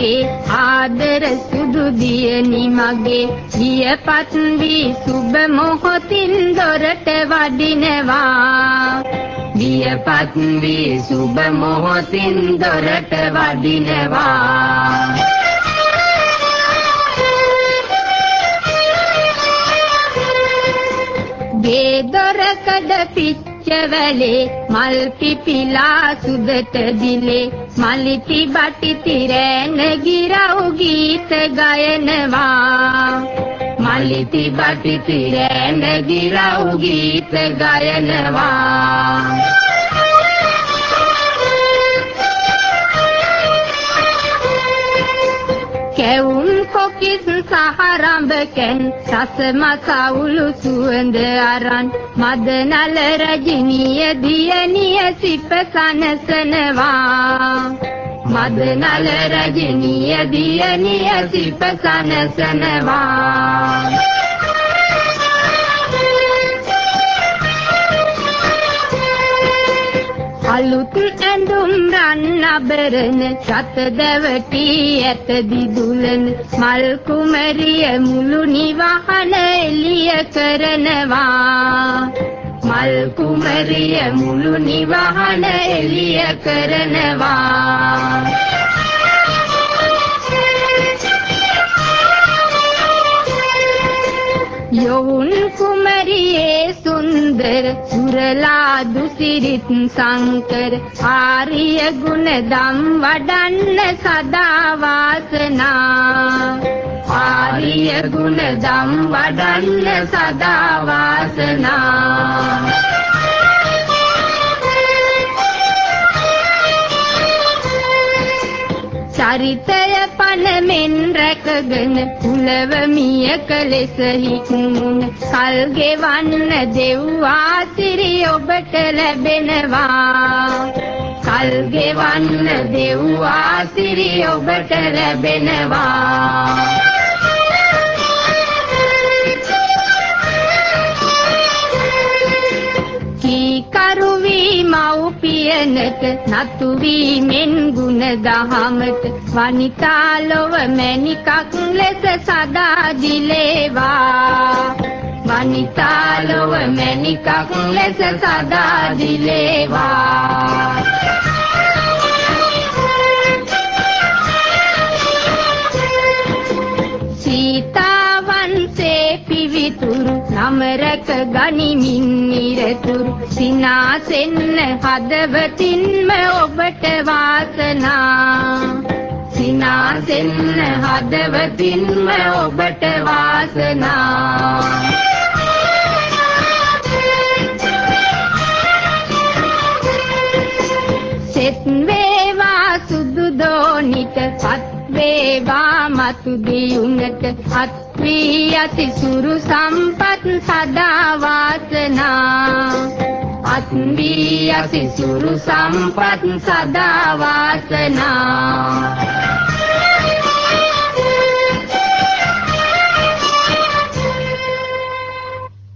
මගේ ආදර සුදු දියණි මගේ වියපත් වී සුබ මොහොතින් දොරට වඩිනවා වියපත් වී සුබ මොහොතින් දොරට වඩිනවා ගේ දොරකඩ පිච්චවැලේ මල් පිපිලා සුදට දිලේ මලිති බටිති රෑන ගිරව් ගීත ගයනවා මලිති බටිති රෑන ගිරව් ගීත ගයනවා කැවුම් කොකිස් සහරඹකෙන් රස මසවුලු සුවඳ අරන් මදනල රජිනිය දියණිය සිප සනසනවා මදනල රජිනිය දියණිය සිප සනසනවා අලුත් ඇඳුම් රන් අබරන රත දැවටී ඇත දිදුලන මල් කුමරිය මුළු නිවහන එළිය කරනවා මල් කුමරිය මුළු නිවහන එළිය කරනවා යොවුන් කුමරියේ සුන්දර සුරලා දුසිරිත් සංකර ආර්ය ගුණ දම් වඩන්න සදා වාසනා ආර්ය ගුණ දම් වඩන්න සදා වාසනා චරිතය පනමෙන් රැකගෙන කුලවමිය කලෙස හික්මුණ කල් ගෙවන්න දෙව්වා සිරි ඔබට ලැබෙනවා කල් ගෙවන්න දෙව්වා සිරි ඔබට ලැබෙනවා කීකරු වී මව්පියනට නතු වීමෙන් ගුණ දහමට වනිතා ලොව මැණිකක් ලෙස සදා දිලේවා වනිතා ලොව මැණිකක් ලෙස සදා දිලේවා සීතාවන්සේ පිවිතුරු නමරක ගනිමින් නිරතුරු සිනාසෙන්න හදවතින්ම ඔබට වාසනා සිනාසෙන්න හදවතින්ම ඔබට වාසනා සෙත් වේවා සුදු දෝනිට පත් වේවා මතු දියුණට අත් වී යති සුරු සම්පත් සදා වාසනා අත් වී යති සුරු සම්පත් සදා වාසනා